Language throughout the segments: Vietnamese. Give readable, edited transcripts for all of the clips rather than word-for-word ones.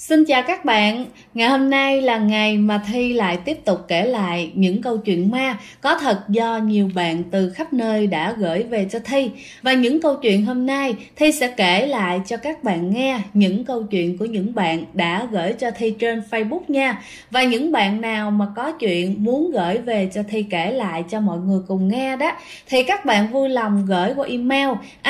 Xin chào các bạn, ngày hôm nay là ngày mà Thi lại tiếp tục kể lại những câu chuyện ma có thật do nhiều bạn từ khắp nơi đã gửi về cho Thi. Và những câu chuyện hôm nay Thi sẽ kể lại cho các bạn nghe những câu chuyện của những bạn đã gửi cho Thi trên Facebook nha. Và những bạn nào mà có chuyện muốn gửi về cho Thi kể lại cho mọi người cùng nghe đó, thì các bạn vui lòng gửi qua email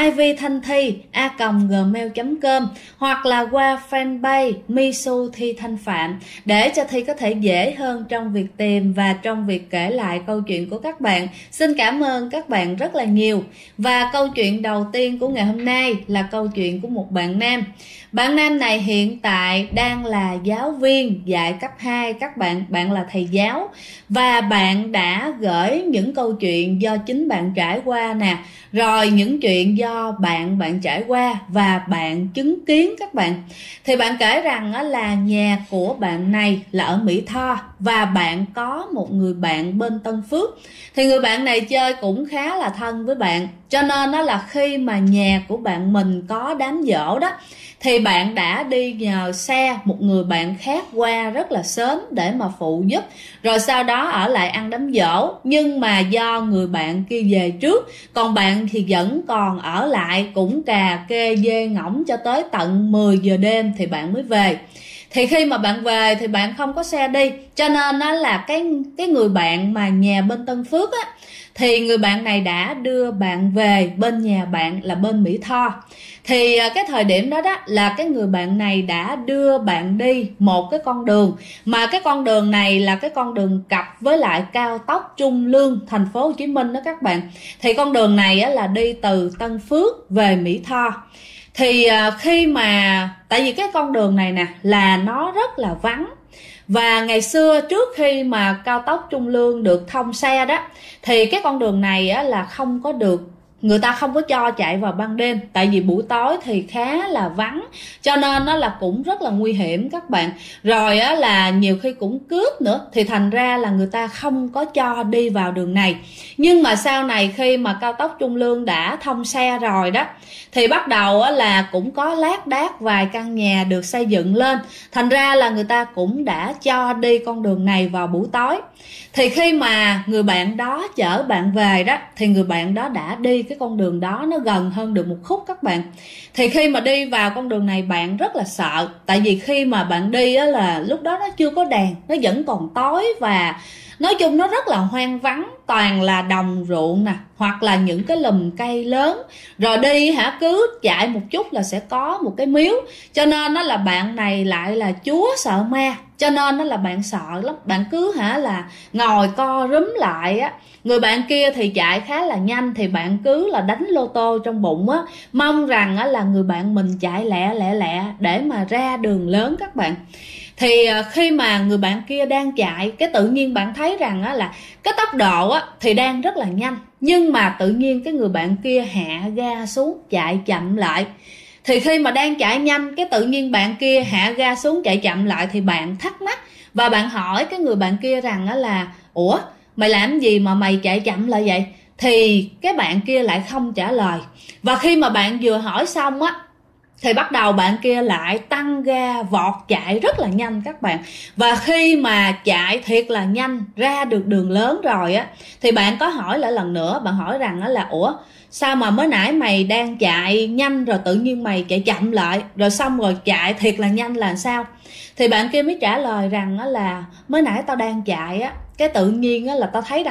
ivthanthi@gmail.com hoặc là qua fanpage Misu Thi Thanh Phạm để cho Thi có thể dễ hơn trong việc tìm và trong việc kể lại câu chuyện của các bạn. Xin cảm ơn các bạn rất là nhiều. Và câu chuyện đầu tiên của ngày hôm nay là câu chuyện của một bạn nam. Bạn nam này hiện tại đang là giáo viên dạy cấp 2 các bạn, bạn là thầy giáo và bạn đã gửi những câu chuyện do chính bạn trải qua nè, rồi những chuyện do bạn trải qua và bạn chứng kiến các bạn. Thì bạn kể rằng là nhà của bạn này là ở Mỹ Tho và bạn có một người bạn bên Tân Phước. Thì người bạn này chơi cũng khá là thân với bạn, cho nên là khi mà nhà của bạn mình có đám giỗ đó thì bạn đã đi nhờ xe một người bạn khác qua rất là sớm để mà phụ giúp, rồi sau đó ở lại ăn đám giỗ. Nhưng mà do người bạn kia về trước, còn bạn thì vẫn còn ở lại, cũng cà kê dê ngỗng cho tới tận 10 giờ đêm thì bạn mới về. Thì khi mà bạn về thì bạn không có xe đi, cho nên nó là cái người bạn mà nhà bên Tân Phước á, thì người bạn này đã đưa bạn về bên nhà bạn là bên Mỹ Tho. Thì cái thời điểm đó là cái người bạn này đã đưa bạn đi một cái con đường, mà cái con đường này là cái con đường cặp với lại cao tốc Trung Lương thành phố Hồ Chí Minh đó các bạn. Thì con đường này là đi từ Tân Phước về Mỹ Tho. Thì khi mà tại vì cái con đường này nè là nó rất là vắng, và ngày xưa trước khi mà cao tốc Trung Lương được thông xe đó thì cái con đường này là không có được, người ta không có cho chạy vào ban đêm, tại vì buổi tối thì khá là vắng, cho nên nó là cũng rất là nguy hiểm các bạn. Rồi là nhiều khi cũng cướp nữa, thì thành ra là người ta không có cho đi vào đường này. Nhưng mà sau này khi mà cao tốc Trung Lương đã thông xe rồi đó thì bắt đầu là cũng có lác đác vài căn nhà được xây dựng lên, thành ra là người ta cũng đã cho đi con đường này vào buổi tối. Thì khi mà người bạn đó chở bạn về đó thì người bạn đó đã đi cái con đường đó nó gần hơn được một khúc các bạn. Thì khi mà đi vào con đường này bạn rất là sợ, tại vì khi mà bạn đi là lúc đó nó chưa có đèn, nó vẫn còn tối, và nói chung nó rất là hoang vắng, toàn là đồng ruộng nè, hoặc là những cái lùm cây lớn. Rồi đi cứ chạy một chút là sẽ có một cái miếu, cho nên nó là bạn này lại là chúa sợ ma, cho nên nó là bạn sợ lắm. Bạn cứ là ngồi co rúm lại á. Người bạn kia thì chạy khá là nhanh, thì bạn cứ là đánh lô tô trong bụng á, mong rằng là người bạn mình chạy lẹ để mà ra đường lớn các bạn. Thì khi mà người bạn kia đang chạy, cái tự nhiên bạn thấy rằng là cái tốc độ thì đang rất là nhanh, nhưng mà tự nhiên cái người bạn kia hạ ga xuống chạy chậm lại. Thì khi mà đang chạy nhanh, cái tự nhiên bạn kia hạ ga xuống chạy chậm lại, thì bạn thắc mắc và bạn hỏi cái người bạn kia rằng là ủa, mày làm gì mà mày chạy chậm lại vậy? Thì cái bạn kia lại không trả lời. Và khi mà bạn vừa hỏi xong thì bắt đầu bạn kia lại tăng ga vọt chạy rất là nhanh các bạn. Và khi mà chạy thiệt là nhanh ra được đường lớn rồi thì bạn có hỏi lại lần nữa, bạn hỏi rằng là ủa, sao mà mới nãy mày đang chạy nhanh rồi tự nhiên mày chạy chậm lại, rồi xong rồi chạy thiệt là nhanh là sao? Thì bạn kia mới trả lời rằng là mới nãy tao đang chạy cái tự nhiên là tao thấy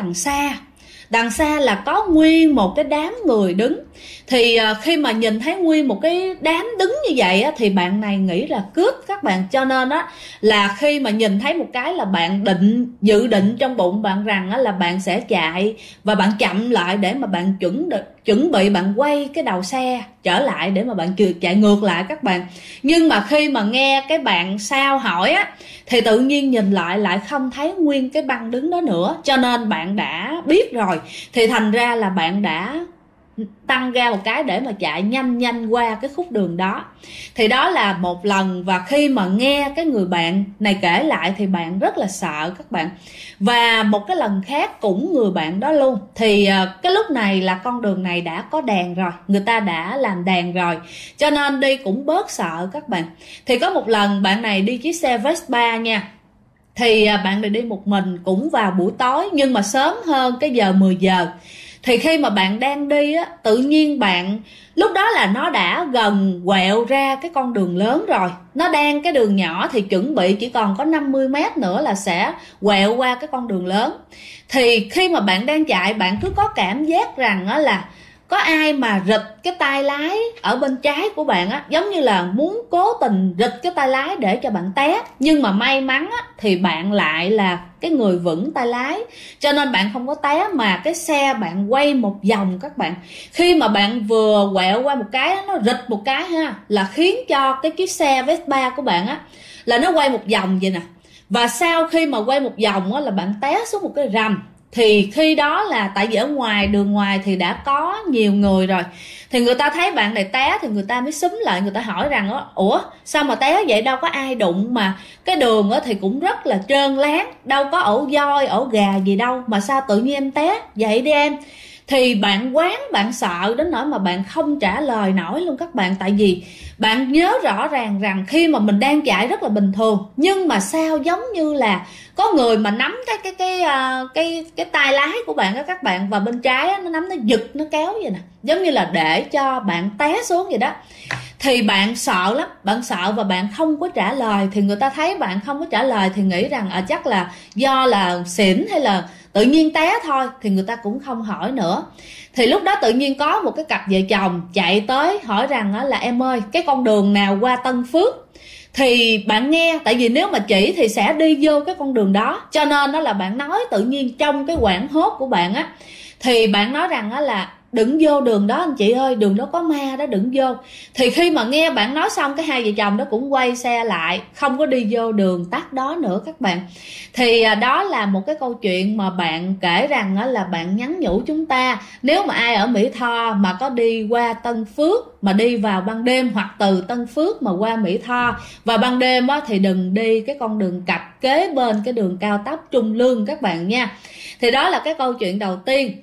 đằng xa là có nguyên một cái đám người đứng. Thì khi mà nhìn thấy nguyên một cái đám đứng như vậy thì bạn này nghĩ là cướp các bạn. Cho nên là khi mà nhìn thấy một cái là bạn dự định trong bụng bạn rằng là bạn sẽ chạy và bạn chậm lại để mà bạn chuẩn bị bạn quay cái đầu xe trở lại để mà bạn chạy ngược lại các bạn. Nhưng mà khi mà nghe cái bạn sau hỏi thì tự nhiên nhìn lại không thấy nguyên cái băng đứng đó nữa, cho nên bạn đã biết rồi. Thì thành ra là bạn đã tăng ga một cái để mà chạy nhanh nhanh qua cái khúc đường đó. Thì đó là một lần, và khi mà nghe cái người bạn này kể lại thì bạn rất là sợ các bạn. Và một cái lần khác cũng người bạn đó luôn, thì cái lúc này là con đường này đã có đèn rồi, người ta đã làm đèn rồi, cho nên đi cũng bớt sợ các bạn. Thì có một lần bạn này đi chiếc xe Vespa nha, thì bạn này đi một mình cũng vào buổi tối, nhưng mà sớm hơn cái giờ 10 giờ. Thì khi mà bạn đang đi á, tự nhiên bạn, lúc đó là nó đã gần quẹo ra cái con đường lớn rồi, nó đang cái đường nhỏ thì chuẩn bị chỉ còn có 50 mét nữa là sẽ quẹo qua cái con đường lớn. Thì khi mà bạn đang chạy, bạn cứ có cảm giác rằng á là có ai mà rịch cái tay lái ở bên trái của bạn á, giống như là muốn cố tình rịch cái tay lái để cho bạn té. Nhưng mà may mắn á, thì bạn lại là cái người vững tay lái, cho nên bạn không có té, mà cái xe bạn quay một vòng các bạn. Khi mà bạn vừa quẹo qua một cái, nó rịch một cái ha, là khiến cho cái chiếc xe Vespa của bạn á, là nó quay một vòng vậy nè. Và sau khi mà quay một vòng á, là bạn té xuống một cái rầm. Thì khi đó là tại vì ở ngoài, đường ngoài thì đã có nhiều người rồi, thì người ta thấy bạn này té thì người ta mới xúm lại, người ta hỏi rằng ủa sao mà té vậy, đâu có ai đụng, mà cái đường thì cũng rất là trơn láng, đâu có ổ voi ổ gà gì đâu, mà sao tự nhiên em té vậy đi em. Thì bạn quán, bạn sợ đến nỗi mà bạn không trả lời nổi luôn các bạn. Tại vì bạn nhớ rõ ràng rằng khi mà mình đang chạy rất là bình thường, nhưng mà sao giống như là có người mà nắm cái tay lái của bạn đó các bạn, và bên trái á, nó nắm, nó giật, nó kéo vậy nè, giống như là để cho bạn té xuống vậy đó. Thì bạn sợ lắm, bạn sợ và bạn không có trả lời. Thì người ta thấy bạn không có trả lời thì nghĩ rằng chắc là do là xỉn hay là tự nhiên té thôi, thì người ta cũng không hỏi nữa. Thì lúc đó tự nhiên có một cái cặp vợ chồng chạy tới hỏi rằng là em ơi, cái con đường nào qua Tân Phước. Thì bạn nghe, tại vì nếu mà chỉ thì sẽ đi vô cái con đường đó, cho nên đó là bạn nói tự nhiên trong cái quảng hốt của bạn á, thì bạn nói rằng là đừng vô đường đó anh chị ơi, đường đó có ma đó, đừng vô. Thì khi mà nghe bạn nói xong, cái hai vợ chồng đó cũng quay xe lại, không có đi vô đường tắt đó nữa các bạn. Thì đó là một cái câu chuyện mà bạn kể rằng là bạn nhắn nhủ chúng ta, nếu mà ai ở Mỹ Tho mà có đi qua Tân Phước mà đi vào ban đêm, hoặc từ Tân Phước mà qua Mỹ Tho vào ban đêm thì đừng đi cái con đường cặp kế bên cái đường cao tốc Trung Lương các bạn nha. Thì đó là cái câu chuyện đầu tiên.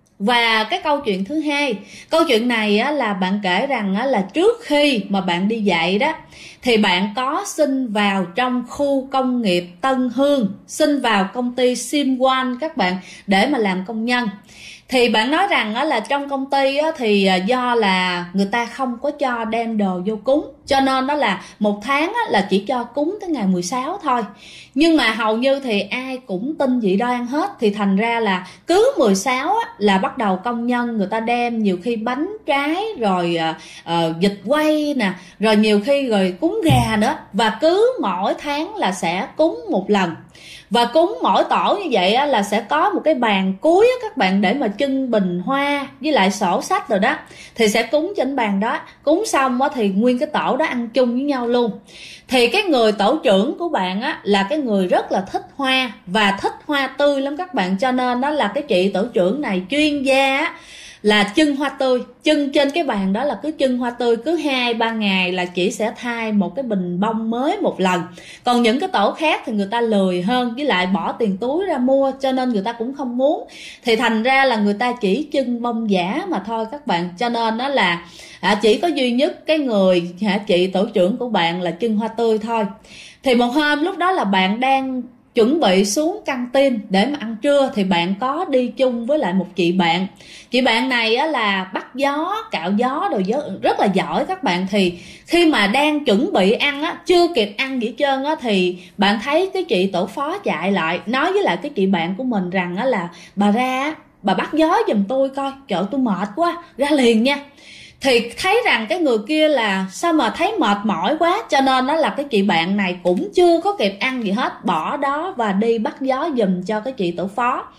Và cái câu chuyện thứ hai, câu chuyện này là bạn kể rằng là trước khi mà bạn đi dạy đó, thì bạn có xin vào trong khu công nghiệp Tân Hương, xin vào công ty Simwan các bạn, để mà làm công nhân. Thì bạn nói rằng là trong công ty thì do là người ta không có cho đem đồ vô cúng, cho nên đó là một tháng là chỉ cho cúng tới ngày 16 thôi. Nhưng mà hầu như thì ai cũng tin dị đoan hết, thì thành ra là cứ 16 là bắt đầu công nhân người ta đem nhiều khi bánh trái, rồi vịt quay nè, rồi nhiều khi rồi cúng gà nữa. Và cứ mỗi tháng là sẽ cúng một lần. Và cúng mỗi tổ như vậy là sẽ có một cái bàn cuối các bạn, để mà trưng bình hoa với lại sổ sách rồi đó, thì sẽ cúng trên bàn đó. Cúng xong thì nguyên cái tổ đó ăn chung với nhau luôn. Thì cái người tổ trưởng của bạn là cái người rất là thích hoa và thích hoa tươi lắm các bạn, cho nên đó là cái chị tổ trưởng này chuyên gia là trưng hoa tươi. Trưng trên cái bàn đó là cứ trưng hoa tươi, cứ 2-3 ngày là chị sẽ thay một cái bình bông mới một lần. Còn những cái tổ khác thì người ta lười hơn, với lại bỏ tiền túi ra mua, cho nên người ta cũng không muốn. Thì thành ra là người ta chỉ trưng bông giả mà thôi các bạn. Cho nên đó là chỉ có duy nhất cái người chị tổ trưởng của bạn là trưng hoa tươi thôi. Thì một hôm lúc đó là bạn đang chuẩn bị xuống căng tin để mà ăn trưa, thì bạn có đi chung với lại một chị bạn. Chị bạn này là bắt gió, cạo gió đồ rất là giỏi các bạn. Thì khi mà đang chuẩn bị ăn chưa kịp ăn gì hết trơn thì bạn thấy cái chị tổ phó chạy lại nói với lại cái chị bạn của mình rằng là bà ra, bà bắt gió giùm tôi coi, trời tôi mệt quá, ra liền nha. Thì thấy rằng cái người kia là sao mà thấy mệt mỏi quá, cho nên đó là cái chị bạn này cũng chưa có kịp ăn gì hết, bỏ đó và đi bắt gió giùm cho cái chị tổ phó.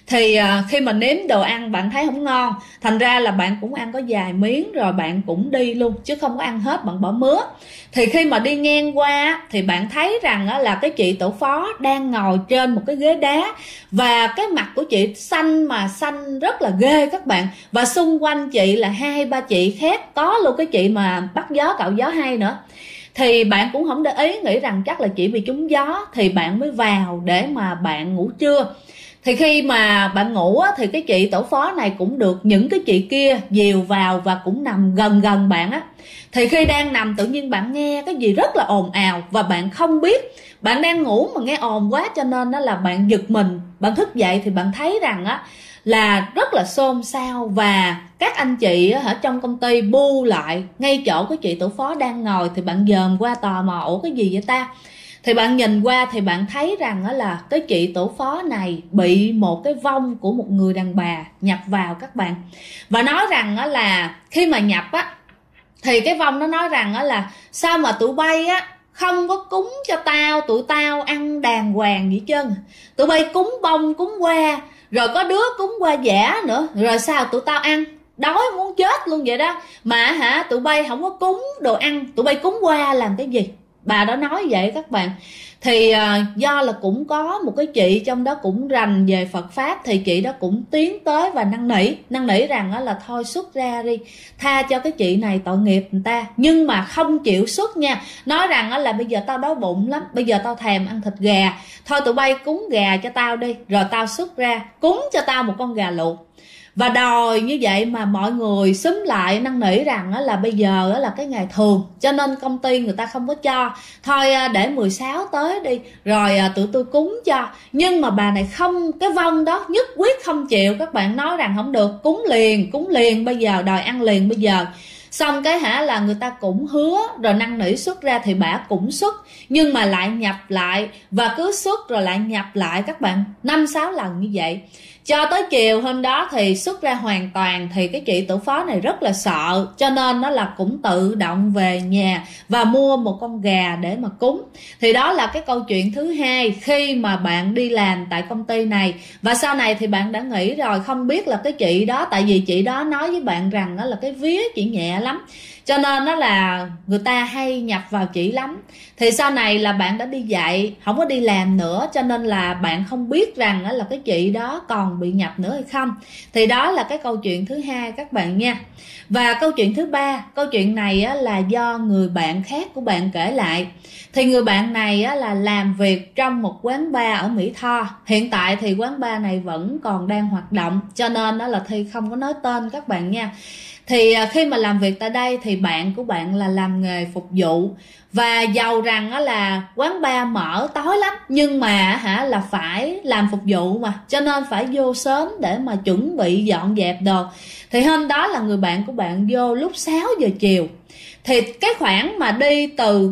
Thì khi mà nếm đồ ăn bạn thấy không ngon, thành ra là bạn cũng ăn có vài miếng rồi bạn cũng đi luôn, chứ không có ăn hết, bạn bỏ mứa. Thì khi mà đi ngang qua thì bạn thấy rằng là cái chị tổ phó đang ngồi trên một cái ghế đá, và cái mặt của chị xanh mà xanh rất là ghê các bạn. Và xung quanh chị là 2-3 chị khác, có luôn cái chị mà bắt gió cạo gió hay nữa. Thì bạn cũng không để ý, nghĩ rằng chắc là chị bị trúng gió, thì bạn mới vào để mà bạn ngủ trưa. Thì khi mà bạn ngủ á, thì cái chị tổ phó này cũng được những cái chị kia dìu vào và cũng nằm gần gần bạn á. Thì khi đang nằm tự nhiên bạn nghe cái gì rất là ồn ào, và bạn không biết, bạn đang ngủ mà nghe ồn quá, cho nên đó là bạn giật mình. Bạn thức dậy thì bạn thấy rằng á là rất là xôn xao, và các anh chị ở trong công ty bu lại ngay chỗ cái chị tổ phó đang ngồi. Thì bạn dòm qua tò mò, ủa cái gì vậy ta? Thì bạn nhìn qua thì bạn thấy rằng là cái chị tổ phó này bị một cái vong của một người đàn bà nhập vào các bạn. Và nói rằng là khi mà nhập á, thì cái vong nó nói rằng là sao mà tụi bay á không có cúng cho tao, tụi tao ăn đàng hoàng vậy trơn. Tụi bay cúng bông cúng hoa, rồi có đứa cúng hoa giả nữa, rồi sao tụi tao ăn, đói muốn chết luôn vậy đó. Mà tụi bay không có cúng đồ ăn, tụi bay cúng hoa làm cái gì? Bà đó nói vậy các bạn. Thì do là cũng có một cái chị trong đó cũng rành về Phật Pháp, thì chị đó cũng tiến tới và năn nỉ rằng là thôi xuất ra đi, tha cho cái chị này tội nghiệp người ta. Nhưng mà không chịu xuất nha, nói rằng là bây giờ tao đói bụng lắm, bây giờ tao thèm ăn thịt gà, thôi tụi bay cúng gà cho tao đi, rồi tao xuất ra cúng cho tao một con gà luộc. Và đòi như vậy mà mọi người xúm lại năn nỉ rằng là bây giờ là cái ngày thường, cho nên công ty người ta không có cho, thôi để 16 tới đi rồi tụi tôi cúng cho. Nhưng mà bà này không, cái vong đó nhất quyết không chịu các bạn, nói rằng không được, cúng liền bây giờ, đòi ăn liền bây giờ. Xong cái là người ta cũng hứa rồi năn nỉ xuất ra, thì bà cũng xuất, nhưng mà lại nhập lại, và cứ xuất rồi lại nhập lại các bạn, 5-6 lần như vậy. Cho tới chiều hôm đó thì xuất ra hoàn toàn, thì cái chị tổ phó này rất là sợ, cho nên nó là cũng tự động về nhà và mua một con gà để mà cúng. Thì đó là cái câu chuyện thứ hai khi mà bạn đi làm tại công ty này. Và sau này thì bạn đã nghĩ rồi, không biết là cái chị đó, tại vì chị đó nói với bạn rằng đó là cái vía chị nhẹ lắm, cho nên đó là người ta hay nhập vào chị lắm. Thì sau này là bạn đã đi dạy, không có đi làm nữa, cho nên là bạn không biết rằng đó là cái chị đó còn bị nhập nữa hay không. Thì đó là cái câu chuyện thứ hai các bạn nha. Và câu chuyện thứ ba, câu chuyện này là do người bạn khác của bạn kể lại. Thì người bạn này là làm việc trong một quán bar ở Mỹ Tho. Hiện tại thì quán bar này vẫn còn đang hoạt động, cho nên đó là Thi không có nói tên các bạn nha. Thì khi mà làm việc tại đây thì bạn của bạn là làm nghề phục vụ, và giàu rằng là quán bar mở tối lắm, nhưng mà là phải làm phục vụ mà, cho nên phải vô sớm để mà chuẩn bị dọn dẹp đồ. Thì hôm đó là người bạn của bạn vô lúc 6 giờ chiều. Thì cái khoảng mà đi từ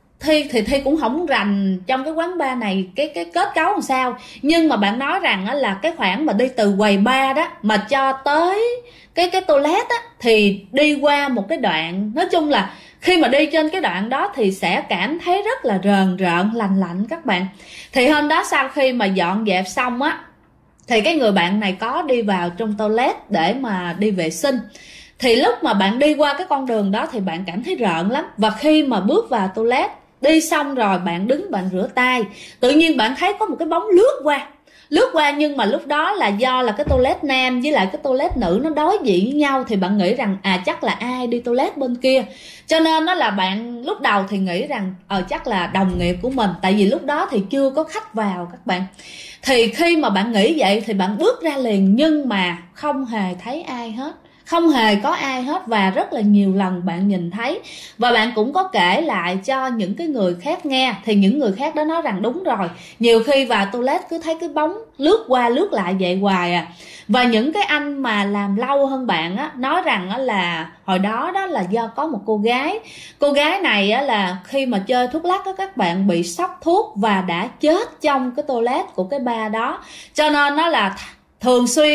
Thi cũng không rành trong cái quán bar này cái kết cấu làm sao, nhưng mà bạn nói rằng là cái khoảng mà đi từ quầy bar đó mà cho tới cái toilet á, thì đi qua một cái đoạn, nói chung là khi mà đi trên cái đoạn đó thì sẽ cảm thấy rất là rờn rợn, lạnh lạnh các bạn. Thì hôm đó sau khi mà dọn dẹp xong á, thì cái người bạn này có đi vào trong toilet để mà đi vệ sinh. Thì lúc mà bạn đi qua cái con đường đó thì bạn cảm thấy rợn lắm. Và khi mà bước vào toilet, đi xong rồi bạn đứng bạn rửa tay, tự nhiên bạn thấy có một cái bóng lướt qua, nhưng mà lúc đó là do là cái toilet nam với lại cái toilet nữ nó đối diện với nhau, thì bạn nghĩ rằng chắc là ai đi toilet bên kia, cho nên nó là bạn lúc đầu thì nghĩ rằng chắc là đồng nghiệp của mình, tại vì lúc đó thì chưa có khách vào các bạn. Thì khi mà bạn nghĩ vậy thì bạn bước ra liền, nhưng mà không hề thấy ai hết, không hề có ai hết. Và rất là nhiều lần bạn nhìn thấy, và bạn cũng có kể lại cho những cái người khác nghe, thì những người khác đó nói rằng đúng rồi, nhiều khi vào toilet cứ thấy cái bóng lướt qua lướt lại vậy hoài à. Và những cái anh mà làm lâu hơn bạn á, nói rằng là hồi đó đó là do có một cô gái này á, là khi mà chơi thuốc lắc á, các bạn bị sốc thuốc và đã chết trong cái toilet của cái bar đó, cho nên nó là thường xuyên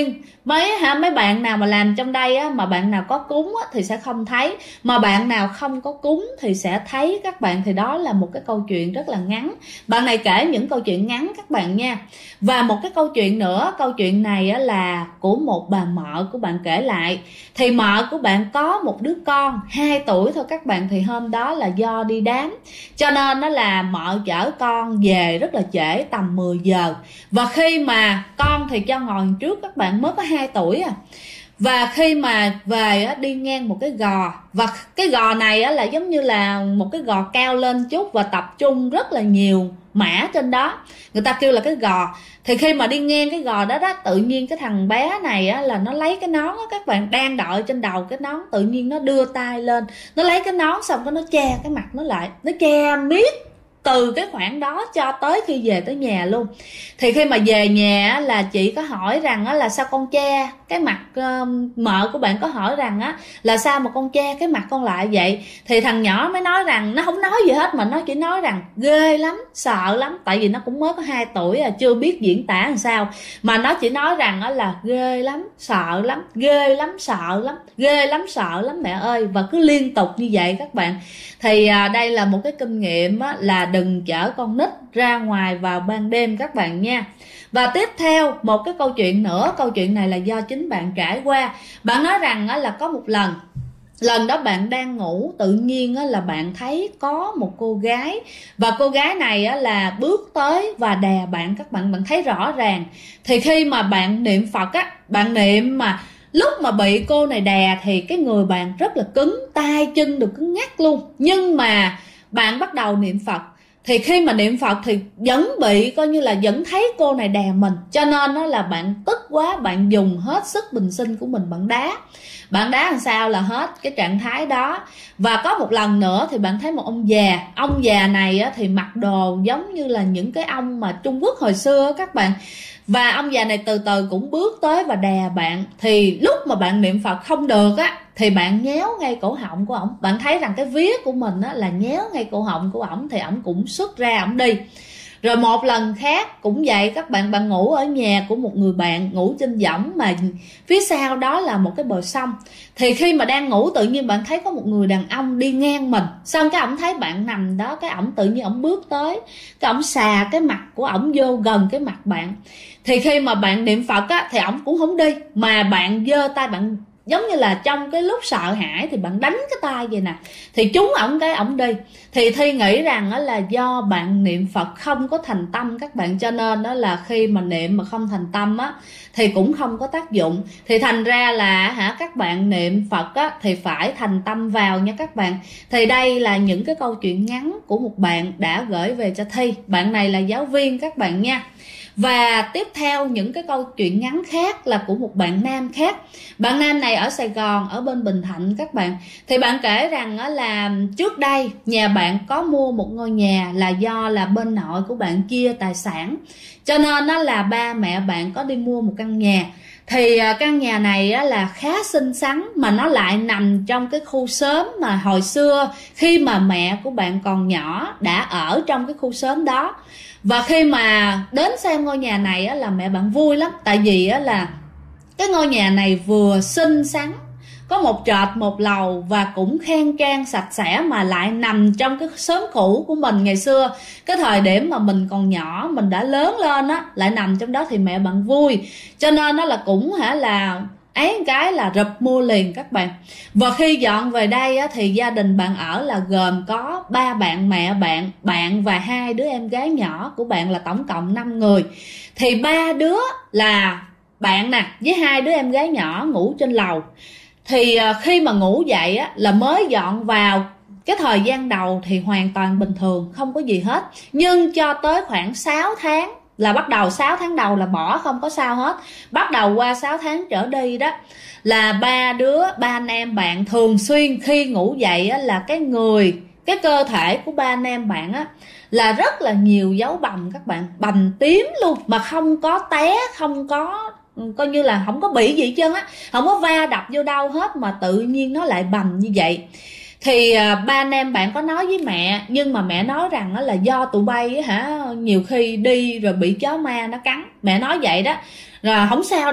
Mấy bạn nào mà làm trong đây á, mà bạn nào có cúng á, thì sẽ không thấy, mà bạn nào không có cúng thì sẽ thấy các bạn. Thì đó là một cái câu chuyện rất là ngắn. Bạn này kể những câu chuyện ngắn các bạn nha. Và một cái câu chuyện nữa, câu chuyện này á, là của một bà mợ của bạn kể lại. Thì mợ của bạn có một đứa con 2 tuổi thôi các bạn. Thì hôm đó là do đi đám, cho nên nó là mợ chở con về rất là trễ, tầm 10 giờ. Và khi mà con thì cho ngồi trước các bạn, mới có 2 tuổi à. Và khi mà về á, đi ngang một cái gò, và cái gò này á, là giống như là một cái gò cao lên chút và tập trung rất là nhiều mã trên đó, người ta kêu là cái gò. Thì khi mà đi ngang cái gò đó đó, tự nhiên cái thằng bé này á, là nó lấy cái nón á, các bạn đang đội trên đầu cái nón, tự nhiên nó đưa tay lên, nó lấy cái nón xong cái nó che cái mặt nó lại, nó che miết từ cái khoảng đó cho tới khi về tới nhà luôn. Thì khi mà về nhà là chị có hỏi rằng là sao con che cái mặt, mợ của bạn có hỏi rằng là sao mà con che cái mặt con lại vậy. Thì thằng nhỏ mới nói rằng, nó không nói gì hết mà nó chỉ nói rằng ghê lắm, sợ lắm. Tại vì nó cũng mới có 2 tuổi chưa biết diễn tả làm sao, mà nó chỉ nói rằng là ghê lắm, sợ lắm, ghê lắm, sợ lắm, ghê lắm, sợ lắm mẹ ơi. Và cứ liên tục như vậy các bạn. Thì đây là một cái kinh nghiệm là đừng chở con nít ra ngoài vào ban đêm các bạn nha. Và tiếp theo một cái câu chuyện nữa, câu chuyện này là do chính bạn trải qua. Bạn nói rằng là có một lần đó bạn đang ngủ, tự nhiên là bạn thấy có một cô gái, và cô gái này là bước tới và đè bạn các bạn thấy rõ ràng. Thì khi mà bạn niệm Phật bạn niệm mà lúc mà bị cô này đè thì cái người bạn rất là cứng, tay chân được cứng ngắc luôn. Nhưng mà bạn bắt đầu niệm Phật, thì khi mà niệm Phật thì vẫn bị coi như là vẫn thấy cô này đè mình, cho nên là bạn tức quá, bạn dùng hết sức bình sinh của mình, bạn đá làm sao là hết cái trạng thái đó. Và có một lần nữa thì bạn thấy một ông già này thì mặc đồ giống như là những cái ông mà Trung Quốc hồi xưa các bạn. Và ông già này từ từ cũng bước tới và đè bạn. Thì lúc mà bạn niệm Phật không được thì bạn nhéo ngay cổ họng của ổng. Bạn thấy rằng cái vía của mình là nhéo ngay cổ họng của ổng, thì ổng cũng xuất ra ổng đi. Rồi một lần khác cũng vậy các bạn, bạn ngủ ở nhà của một người bạn, ngủ trên võng mà phía sau đó là một cái bờ sông. Thì khi mà đang ngủ tự nhiên bạn thấy có một người đàn ông đi ngang mình, xong cái ổng thấy bạn nằm đó, cái ổng tự nhiên ổng bước tới, cái ổng xà cái mặt của ổng vô gần cái mặt bạn. Thì khi mà bạn niệm Phật thì ổng cũng không đi, mà bạn giơ tay, bạn giống như là trong cái lúc sợ hãi thì bạn đánh cái tay vậy nè, thì trúng ổng cái ổng đi. Thì Thi nghĩ rằng là do bạn niệm Phật không có thành tâm các bạn, cho nên đó là khi mà niệm mà không thành tâm thì cũng không có tác dụng. Thì thành ra là các bạn niệm Phật thì phải thành tâm vào nha các bạn. Thì đây là những cái câu chuyện ngắn của một bạn đã gửi về cho Thi. Bạn này là giáo viên các bạn nha. Và tiếp theo những cái câu chuyện ngắn khác là của một bạn nam khác. Bạn nam này ở Sài Gòn, ở bên Bình Thạnh các bạn. Thì bạn kể rằng là trước đây nhà bạn có mua một ngôi nhà, là do là bên nội của bạn chia tài sản, cho nên là ba mẹ bạn có đi mua một căn nhà. Thì căn nhà này là khá xinh xắn, mà nó lại nằm trong cái khu xóm mà hồi xưa khi mà mẹ của bạn còn nhỏ đã ở trong cái khu xóm đó. Và khi mà đến xem ngôi nhà này là mẹ bạn vui lắm. Tại vì là cái ngôi nhà này vừa xinh xắn, có một trệt một lầu và cũng khang trang sạch sẽ, mà lại nằm trong cái xóm cũ của mình ngày xưa. Cái thời điểm mà mình còn nhỏ, mình đã lớn lên lại nằm trong đó thì mẹ bạn vui. Cho nên nó là cũng là ấy cái là rụp mua liền các bạn. Và khi dọn về đây thì gia đình bạn ở là gồm có 3 bạn, mẹ bạn và 2 đứa em gái nhỏ của bạn, là tổng cộng 5 người. Thì 3 đứa là bạn nè với 2 đứa em gái nhỏ ngủ trên lầu. Thì khi mà ngủ dậy là mới dọn vào, cái thời gian đầu thì hoàn toàn bình thường, không có gì hết. Nhưng cho tới khoảng 6 tháng, là bắt đầu 6 tháng đầu là bỏ không có sao hết. Bắt đầu qua 6 tháng trở đi đó là 3 anh em bạn thường xuyên khi ngủ dậy là cái cơ thể của 3 anh em bạn là rất là nhiều dấu bầm các bạn, bầm tím luôn, mà không có té, không có coi như là không có bị gì hết trơn không có va đập vô đâu hết, mà tự nhiên nó lại bầm như vậy. Thì 3 anh em bạn có nói với mẹ, nhưng mà mẹ nói rằng là do tụi bay nhiều khi đi rồi bị chó ma nó cắn. Mẹ nói vậy đó, rồi không sao đâu.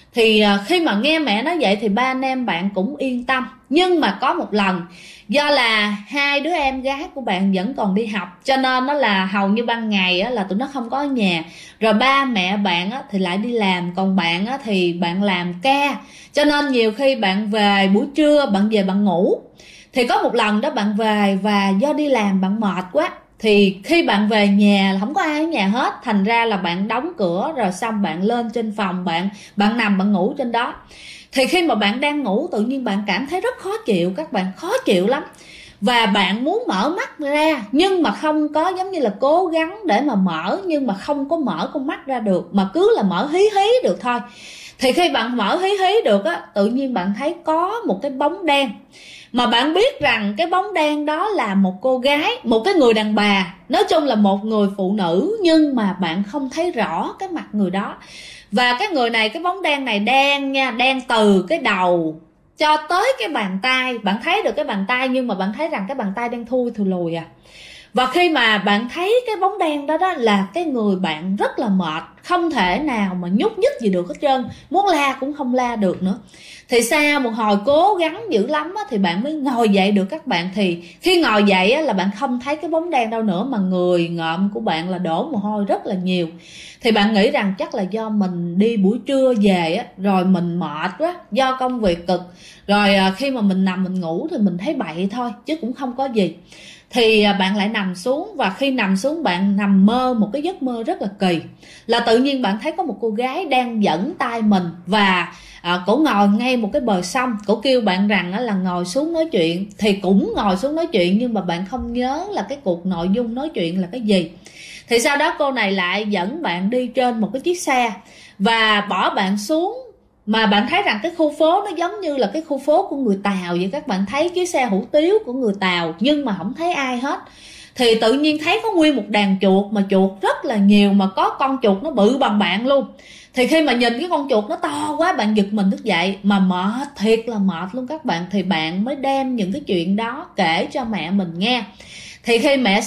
Thì khi mà nghe mẹ nói vậy thì ba anh em bạn cũng yên tâm. Nhưng mà có một lần, do là hai đứa em gái của bạn vẫn còn đi học, cho nên nó là hầu như ban ngày là tụi nó không có ở nhà. Rồi ba mẹ bạn thì lại đi làm, còn bạn thì bạn làm ca, cho nên nhiều khi bạn về buổi trưa bạn về bạn ngủ. Thì có một lần đó bạn về và do đi làm bạn mệt quá, thì khi bạn về nhà là không có ai ở nhà hết, thành ra là bạn đóng cửa rồi xong bạn lên trên phòng, bạn nằm bạn ngủ trên đó. Thì khi mà bạn đang ngủ tự nhiên bạn cảm thấy rất khó chịu, các bạn khó chịu lắm, và bạn muốn mở mắt ra nhưng mà không có, giống như là cố gắng để mà mở nhưng mà không có mở con mắt ra được, mà cứ là mở hí hí được thôi. Thì khi bạn mở hí hí được tự nhiên bạn thấy có một cái bóng đen, mà bạn biết rằng cái bóng đen đó là một cô gái, một cái người đàn bà, nói chung là một người phụ nữ, nhưng mà bạn không thấy rõ cái mặt người đó. Và cái người này, cái bóng đen này đen nha, đen từ cái đầu cho tới cái bàn tay. Bạn thấy được cái bàn tay nhưng mà bạn thấy rằng cái bàn tay đen thui thùi lùi à. Và khi mà bạn thấy cái bóng đen đó là cái người bạn rất là mệt, không thể nào mà nhúc nhích gì được hết trơn, muốn la cũng không la được nữa. Thì sau một hồi cố gắng dữ lắm thì bạn mới ngồi dậy được các bạn. Thì khi ngồi dậy là bạn không thấy cái bóng đen đâu nữa, mà người ngợm của bạn là đổ mồ hôi rất là nhiều. Thì bạn nghĩ rằng chắc là do mình đi buổi trưa về rồi mình mệt quá, do công việc cực, rồi khi mà mình nằm mình ngủ thì mình thấy bậy thôi chứ cũng không có gì. Thì bạn lại nằm xuống, và khi nằm xuống bạn nằm mơ một cái giấc mơ rất là kỳ, là tự nhiên bạn thấy có một cô gái đang dẫn tay mình, và cổ ngồi ngay một cái bờ sông. Cổ kêu bạn rằng là ngồi xuống nói chuyện, thì cũng ngồi xuống nói chuyện, nhưng mà bạn không nhớ là cái cuộc nội dung nói chuyện là cái gì. Thì sau đó cô này lại dẫn bạn đi trên một cái chiếc xe và bỏ bạn xuống. Mà bạn thấy rằng cái khu phố nó giống như là cái khu phố của người Tàu vậy. Các bạn thấy chiếc xe hủ tiếu của người Tàu nhưng mà không thấy ai hết. Thì tự nhiên thấy có nguyên một đàn chuột, mà chuột rất là nhiều, mà có con chuột nó bự bằng bạn luôn. Thì khi mà nhìn cái con chuột nó to quá, bạn giật mình thức dậy, mà mệt, thiệt là mệt luôn các bạn. Thì bạn mới đem những cái chuyện đó kể cho mẹ mình nghe. Thì khi mẹ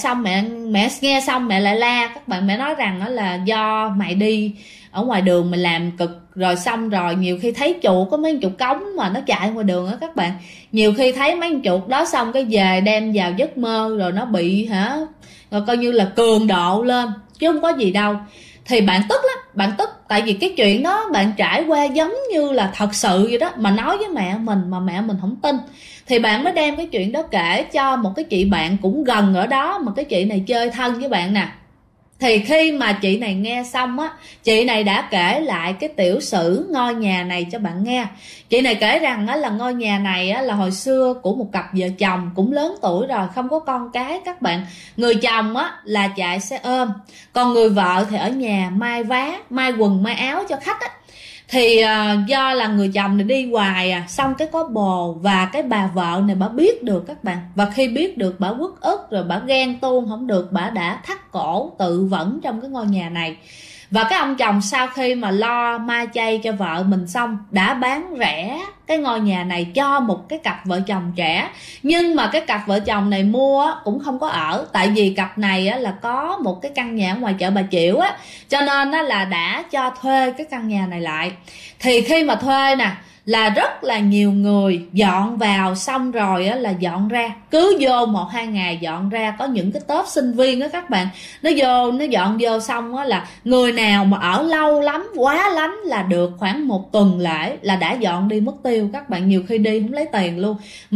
nghe xong mẹ lại la các bạn. Mẹ nói rằng là do mày đi ở ngoài đường mình làm cực, rồi xong rồi nhiều khi thấy chuột, có mấy chuột cống mà nó chạy ngoài đường á các bạn, nhiều khi thấy mấy chuột đó xong cái về đem vào giấc mơ rồi nó bị rồi coi như là cường độ lên chứ không có gì đâu. Thì bạn tức lắm, bạn tức tại vì cái chuyện đó bạn trải qua giống như là thật sự vậy đó, mà nói với mẹ mình mà mẹ mình không tin. Thì bạn mới đem cái chuyện đó kể cho một cái chị bạn cũng gần ở đó, mà cái chị này chơi thân với bạn nè. Thì khi mà chị này nghe xong chị này đã kể lại cái tiểu sử ngôi nhà này cho bạn nghe. Chị này kể rằng là ngôi nhà này là hồi xưa của một cặp vợ chồng cũng lớn tuổi rồi, không có con cái các bạn. Người chồng là chạy xe ôm, còn người vợ thì ở nhà may vá, may quần may áo cho khách Thì do là người chồng này đi hoài xong cái có bồ, và cái bà vợ này bà biết được các bạn. Và khi biết được bà uất ức, rồi bà ghen tuông không được, bà đã thắt cổ tự vẫn trong cái ngôi nhà này. Và cái ông chồng sau khi mà lo ma chay cho vợ mình xong, đã bán rẻ cái ngôi nhà này cho một cái cặp vợ chồng trẻ. Nhưng mà cái cặp vợ chồng này mua cũng không có ở, tại vì cặp này là có một cái căn nhà ở ngoài chợ Bà Chiểu cho nên là đã cho thuê cái căn nhà này lại. Thì khi mà thuê nè là rất là nhiều người dọn vào, xong rồi là dọn ra, cứ vô 1-2 ngày dọn ra. Có những cái tốp sinh viên đó các bạn, nó dọn vô xong là người nào mà ở lâu lắm, quá lắm là được khoảng 1 tuần lễ là đã dọn đi mất tiêu các bạn. Nhiều khi đi không lấy tiền luôn,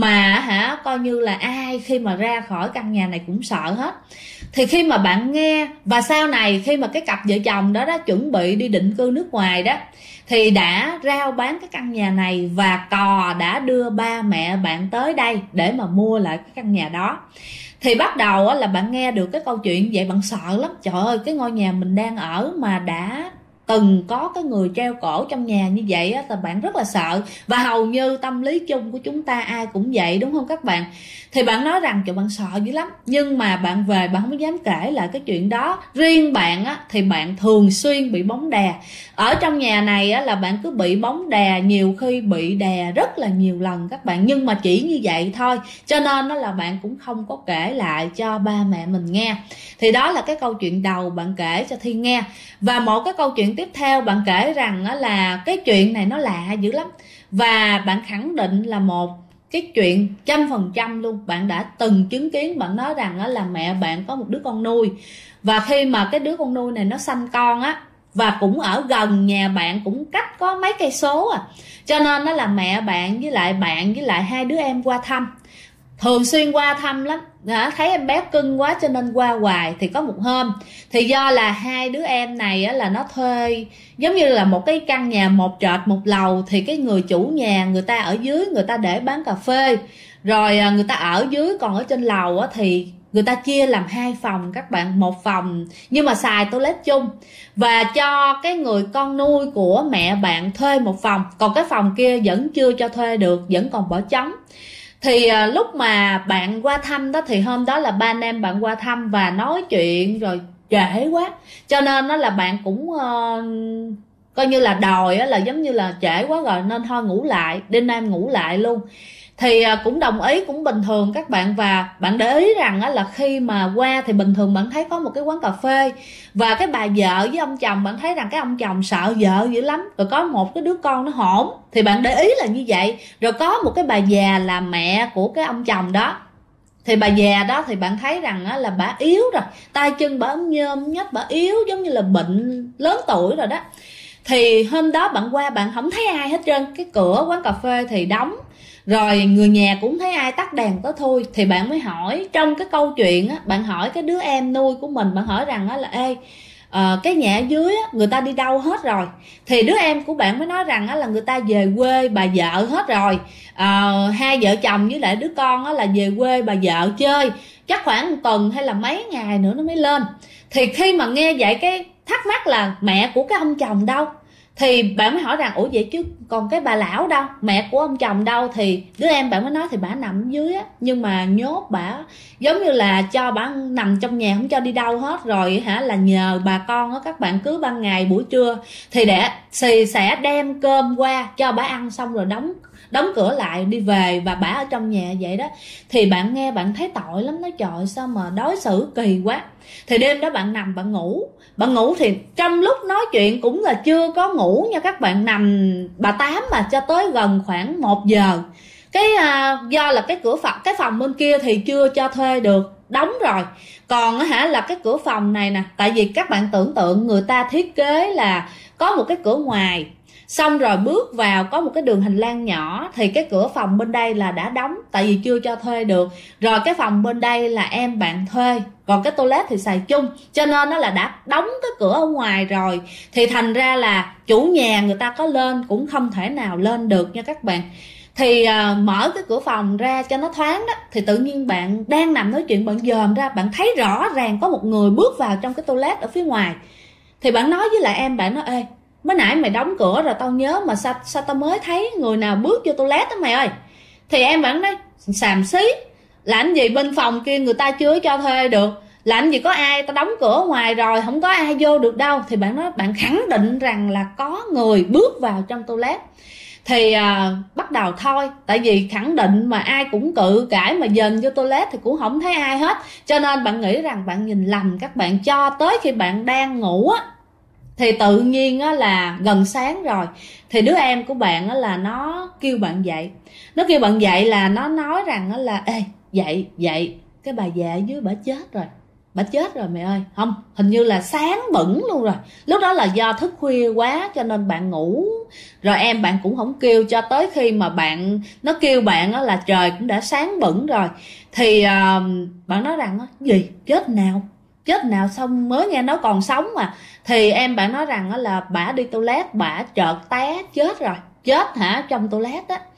mà coi như là ai khi mà ra khỏi căn nhà này cũng sợ hết. Thì khi mà bạn nghe, và sau này khi mà cái cặp vợ chồng đó chuẩn bị đi định cư nước ngoài đó, thì đã rao bán cái căn nhà này, và cò đã đưa ba mẹ bạn tới đây để mà mua lại cái căn nhà đó. Thì bắt đầu là bạn nghe được cái câu chuyện vậy bạn sợ lắm. Trời ơi, cái ngôi nhà mình đang ở mà đã từng có cái người treo cổ trong nhà như vậy thì bạn rất là sợ. Và hầu như tâm lý chung của chúng ta ai cũng vậy, đúng không các bạn? Thì bạn nói rằng trời, bạn sợ dữ lắm, nhưng mà bạn về bạn không dám kể lại cái chuyện đó. Riêng bạn thì bạn thường xuyên bị bóng đè. Ở trong nhà này là bạn cứ bị bóng đè, nhiều khi bị đè rất là nhiều lần các bạn, nhưng mà chỉ như vậy thôi, cho nên là bạn cũng không có kể lại cho ba mẹ mình nghe. Thì đó là cái câu chuyện đầu bạn kể cho Thi nghe. Và một cái câu chuyện chuyện tiếp theo bạn kể rằng là cái chuyện này nó lạ dữ lắm, và bạn khẳng định là một cái chuyện 100% luôn, bạn đã từng chứng kiến. Bạn nói rằng là mẹ bạn có một đứa con nuôi, và khi mà cái đứa con nuôi này nó sanh con á, và cũng ở gần nhà bạn, cũng cách có mấy cây số à, cho nên nó là mẹ bạn với lại hai đứa em qua thăm, thường xuyên qua thăm lắm. Thấy em bé cưng quá cho nên qua hoài. Thì có một hôm thì do là hai đứa em này là nó thuê giống như là một cái căn nhà một trệt một lầu, thì cái người chủ nhà người ta ở dưới người ta để bán cà phê, rồi người ta ở dưới, còn ở trên lầu thì người ta chia làm hai phòng các bạn, một phòng nhưng mà xài toilet chung, và cho cái người con nuôi của mẹ bạn thuê một phòng, còn cái phòng kia vẫn chưa cho thuê được, vẫn còn bỏ trống. Thì lúc mà bạn qua thăm đó, thì hôm đó là ba anh em bạn qua thăm và nói chuyện rồi trễ quá, cho nên là bạn cũng coi như là đòi là giống như là trễ quá rồi nên thôi ngủ lại, đêm nay em ngủ lại luôn. Thì cũng đồng ý, cũng bình thường các bạn. Và bạn để ý rằng là khi mà qua thì bình thường bạn thấy có một cái quán cà phê, và cái bà vợ với ông chồng, bạn thấy rằng cái ông chồng sợ vợ dữ lắm, rồi có một cái đứa con nó hổn, thì bạn để ý là như vậy. Rồi có một cái bà già là mẹ của cái ông chồng đó, thì bà già đó thì bạn thấy rằng là bà yếu rồi, tay chân bà nhôm nhách, bà yếu giống như là bệnh lớn tuổi rồi đó. Thì hôm đó bạn qua bạn không thấy ai hết trơn, cái cửa quán cà phê thì đóng, rồi người nhà cũng thấy ai, tắt đèn tối thui. Thì bạn mới hỏi, trong cái câu chuyện á, bạn hỏi cái đứa em nuôi của mình, bạn hỏi rằng là ê, cái nhà ở dưới á, người ta đi đâu hết rồi. Thì đứa em của bạn mới nói rằng là người ta về quê bà vợ hết rồi, hai vợ chồng với lại đứa con là về quê bà vợ chơi, chắc khoảng 1 tuần hay là mấy ngày nữa nó mới lên. Thì khi mà nghe vậy cái thắc mắc là mẹ của cái ông chồng đâu, thì bạn mới hỏi rằng ủa vậy chứ còn cái bà lão đâu, mẹ của ông chồng đâu. Thì đứa em bạn mới nói thì bà nằm dưới á, nhưng mà nhốt bà, giống như là cho bà nằm trong nhà, không cho đi đâu hết. Rồi là nhờ bà con á các bạn, cứ ban ngày buổi trưa thì sẽ đem cơm qua cho bà ăn, xong rồi đóng cửa lại đi về, và bà ở trong nhà vậy đó. Thì bạn nghe bạn thấy tội lắm, nói trời sao mà đối xử kỳ quá. Thì đêm đó bạn nằm bạn ngủ thì trong lúc nói chuyện cũng là chưa có ngủ nha các bạn, nằm bà tám mà cho tới gần khoảng 1 giờ. Do là cái phòng bên kia thì chưa cho thuê được, đóng rồi. Còn là cái cửa phòng này nè, tại vì các bạn tưởng tượng người ta thiết kế là có một cái cửa ngoài, xong rồi bước vào có một cái đường hành lang nhỏ, thì cái cửa phòng bên đây là đã đóng, tại vì chưa cho thuê được. Rồi cái phòng bên đây là em bạn thuê, còn cái toilet thì xài chung, cho nên nó là đã đóng cái cửa ở ngoài rồi. Thì thành ra là chủ nhà người ta có lên cũng không thể nào lên được nha các bạn. Thì mở cái cửa phòng ra cho nó thoáng đó, thì tự nhiên bạn đang nằm nói chuyện, bạn dòm ra bạn thấy rõ ràng có một người bước vào trong cái toilet ở phía ngoài. Thì bạn nói với lại em bạn, nói ê, mới nãy mày đóng cửa rồi tao nhớ mà sao tao mới thấy người nào bước vô toilet đó mày ơi. Thì em bạn nói xàm xí, làm gì bên phòng kia người ta chưa cho thuê được, làm gì có ai, tao đóng cửa ngoài rồi không có ai vô được đâu. Thì bạn nói bạn khẳng định rằng là có người bước vào trong toilet. Thì bắt đầu thôi, tại vì khẳng định mà ai cũng cự cãi mà dần vô toilet thì cũng không thấy ai hết, cho nên bạn nghĩ rằng bạn nhìn lầm các bạn. Cho tới khi bạn đang ngủ á, thì tự nhiên á là gần sáng rồi, thì đứa em của bạn á là nó kêu bạn dậy. Nó kêu bạn dậy là nó nói rằng á là ê, dậy cái bà già ở dưới bà chết rồi, bà chết rồi mẹ ơi. Không, hình như là sáng bẩn luôn rồi. Lúc đó là do thức khuya quá cho nên bạn ngủ, rồi em bạn cũng không kêu, cho tới khi mà nó kêu bạn á là trời cũng đã sáng bẩn rồi. Thì bạn nói rằng gì chết nào xong mới nghe nói còn sống mà. Thì em bạn nói rằng là bả đi toilet, bả chợt té chết rồi, chết trong toilet á.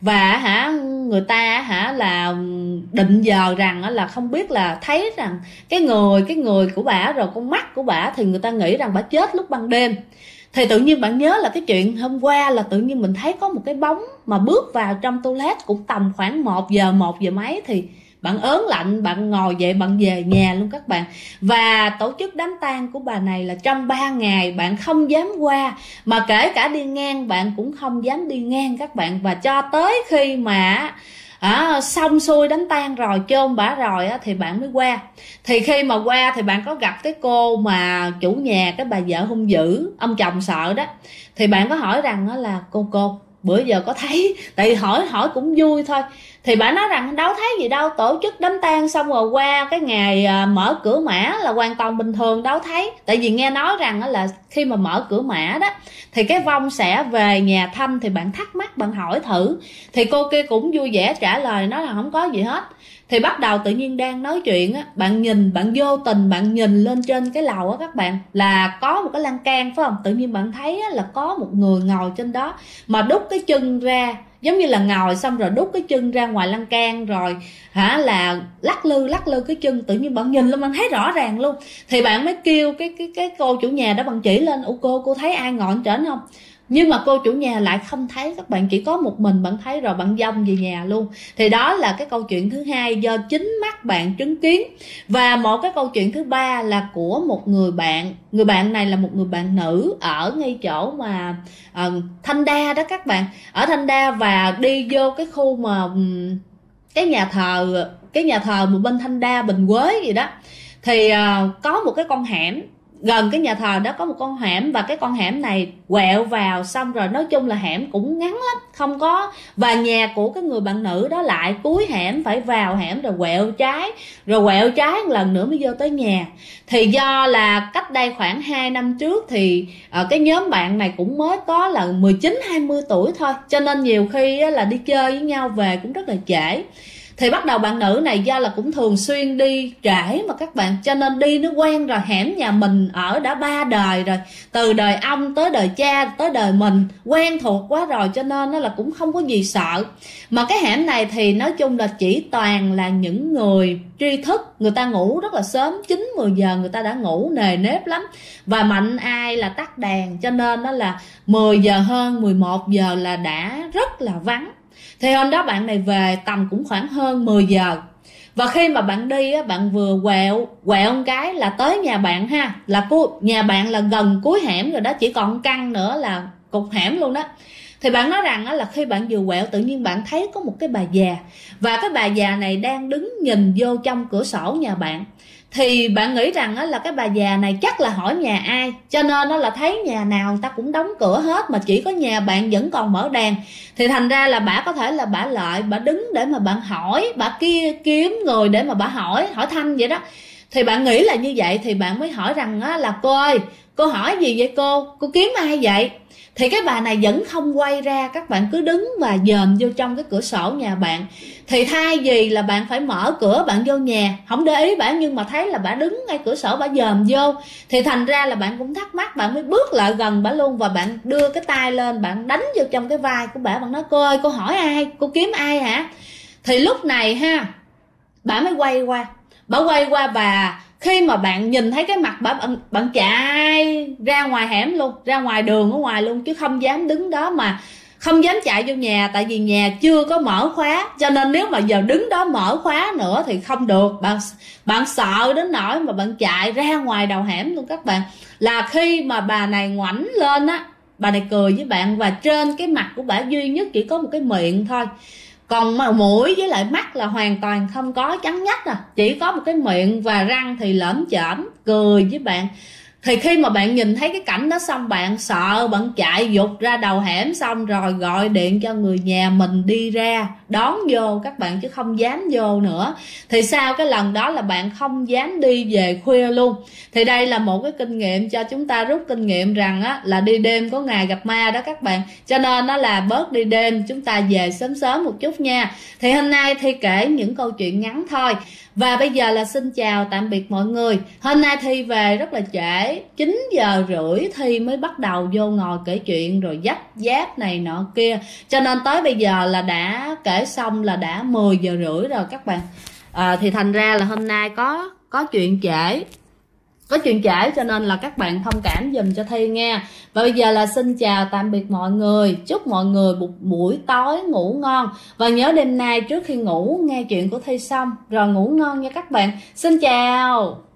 Và người ta là định giờ rằng là không biết là thấy rằng cái người của bả, rồi con mắt của bả, thì người ta nghĩ rằng bả chết lúc ban đêm. Thì tự nhiên bạn nhớ là cái chuyện hôm qua là tự nhiên mình thấy có một cái bóng mà bước vào trong toilet cũng tầm khoảng 1 giờ mấy. Thì bạn ớn lạnh, bạn ngồi dậy bạn về nhà luôn các bạn. Và tổ chức đám tang của bà này là trong 3 ngày bạn không dám qua, mà kể cả đi ngang bạn cũng không dám đi ngang các bạn. Và cho tới khi mà xong xuôi đánh tang rồi, chôn bả rồi thì bạn mới qua. Thì khi mà qua thì bạn có gặp cái cô mà chủ nhà, cái bà vợ hung dữ, ông chồng sợ đó, thì bạn có hỏi rằng là cô bữa giờ có thấy, tại vì hỏi cũng vui thôi, thì bà nói rằng đâu thấy gì đâu, tổ chức đám tang xong rồi qua cái ngày mở cửa mã là hoàn toàn bình thường, đâu thấy. Tại vì nghe nói rằng là khi mà mở cửa mã đó thì cái vong sẽ về nhà thăm, thì bạn thắc mắc bạn hỏi thử, thì cô kia cũng vui vẻ trả lời nói là không có gì hết. Thì bắt đầu tự nhiên đang nói chuyện bạn nhìn, bạn vô tình bạn nhìn lên trên cái lầu các bạn, là có một cái lan can phải không, tự nhiên bạn thấy là có một người ngồi trên đó mà đút cái chân ra, giống như là ngồi xong rồi đút cái chân ra ngoài lan can, rồi là lắc lư cái chân. Tự nhiên bạn nhìn lên bạn thấy rõ ràng luôn, thì bạn mới kêu cái cô chủ nhà đó, bạn chỉ lên, cô thấy ai ngồi trên trển không? Nhưng mà cô chủ nhà lại không thấy các bạn, chỉ có một mình bạn thấy, rồi bạn vòng về nhà luôn. Thì đó là cái câu chuyện thứ hai do chính mắt bạn chứng kiến. Và một cái câu chuyện thứ ba là của một người bạn này là một người bạn nữ ở ngay chỗ mà Thanh Đa đó các bạn, ở Thanh Đa, và đi vô cái khu mà cái nhà thờ một bên Thanh Đa Bình Quế gì đó, thì có một cái con hẻm gần cái nhà thờ đó, có một con hẻm, và cái con hẻm này quẹo vào, xong rồi nói chung là hẻm cũng ngắn lắm, không có, và nhà của cái người bạn nữ đó lại cuối hẻm, phải vào hẻm rồi quẹo trái một lần nữa mới vô tới nhà. Thì do là cách đây khoảng 2 năm trước thì cái nhóm bạn này cũng mới có là 19-20 tuổi thôi, cho nên nhiều khi là đi chơi với nhau về cũng rất là trễ. Thì bắt đầu bạn nữ này do là cũng thường xuyên đi trễ mà các bạn, cho nên đi nó quen rồi, hẻm nhà mình ở đã 3 đời rồi, từ đời ông tới đời cha tới đời mình, quen thuộc quá rồi, cho nên nó là cũng không có gì sợ. Mà cái hẻm này thì nói chung là chỉ toàn là những người tri thức, người ta ngủ rất là sớm, 9-10 giờ người ta đã ngủ nề nếp lắm, và mạnh ai là tắt đèn, cho nên nó là 10 giờ hơn 11 giờ là đã rất là vắng. Thì hôm đó bạn này về tầm cũng khoảng hơn 10 giờ. Và khi mà bạn đi bạn vừa quẹo một cái là tới nhà bạn là nhà bạn là gần cuối hẻm rồi đó, chỉ còn căn nữa là cục hẻm luôn đó. Thì bạn nói rằng là khi bạn vừa quẹo tự nhiên bạn thấy có một cái bà già, và cái bà già này đang đứng nhìn vô trong cửa sổ nhà bạn. Thì bạn nghĩ rằng là cái bà già này chắc là hỏi nhà ai, cho nên nó là thấy nhà nào người ta cũng đóng cửa hết, mà chỉ có nhà bạn vẫn còn mở đèn. Thì thành ra là bả có thể là bả lại, bả đứng để mà bạn hỏi, bả kia kiếm người để mà bả hỏi thăm vậy đó. Thì bạn nghĩ là như vậy, thì bạn mới hỏi rằng là cô ơi, cô hỏi gì vậy cô kiếm ai vậy? Thì cái bà này vẫn không quay ra, các bạn cứ đứng và dòm vô trong cái cửa sổ nhà bạn. Thì thay vì là bạn phải mở cửa bạn vô nhà, không để ý bả, nhưng mà thấy là bả đứng ngay cửa sổ bả dòm vô, thì thành ra là bạn cũng thắc mắc, bạn mới bước lại gần bả luôn, và bạn đưa cái tay lên, bạn đánh vô trong cái vai của bả, bạn nói cô ơi, cô hỏi ai, cô kiếm ai hả? Thì lúc này bả mới quay qua, và khi mà bạn nhìn thấy cái mặt bạn chạy ra ngoài hẻm luôn, ra ngoài đường ở ngoài luôn, chứ không dám đứng đó, mà không dám chạy vô nhà, tại vì nhà chưa có mở khóa, cho nên nếu mà giờ đứng đó mở khóa nữa thì không được. Bạn sợ đến nỗi mà bạn chạy ra ngoài đầu hẻm luôn các bạn. Là khi mà bà này ngoảnh lên bà này cười với bạn, và trên cái mặt của bà duy nhất chỉ có một cái miệng thôi, còn mà mũi với lại mắt là hoàn toàn không có, trắng nhách chỉ có một cái miệng, và răng thì lởm chởm cười với bạn. Thì khi mà bạn nhìn thấy cái cảnh đó xong, bạn sợ, bạn chạy vụt ra đầu hẻm, xong rồi gọi điện cho người nhà mình đi ra đón vô các bạn, chứ không dám vô nữa. Thì sau cái lần đó là bạn không dám đi về khuya luôn. Thì đây là một cái kinh nghiệm cho chúng ta rút kinh nghiệm rằng là đi đêm có ngày gặp ma đó các bạn, cho nên nó là bớt đi đêm, chúng ta về sớm sớm một chút nha. Thì hôm nay Thi kể những câu chuyện ngắn thôi, và bây giờ là xin chào tạm biệt mọi người. Hôm nay Thi về rất là trễ, 9 giờ rưỡi Thi mới bắt đầu vô ngồi kể chuyện, rồi dấp giáp này nọ kia, cho nên tới bây giờ là đã kể xong là đã 10 giờ rưỡi rồi các bạn. Thì thành ra là hôm nay có chuyện trễ, cho nên là các bạn thông cảm dùm cho Thi nha. Và bây giờ là xin chào tạm biệt mọi người, chúc mọi người một buổi tối ngủ ngon, và nhớ đêm nay trước khi ngủ nghe chuyện của Thi xong rồi ngủ ngon nha các bạn. Xin chào.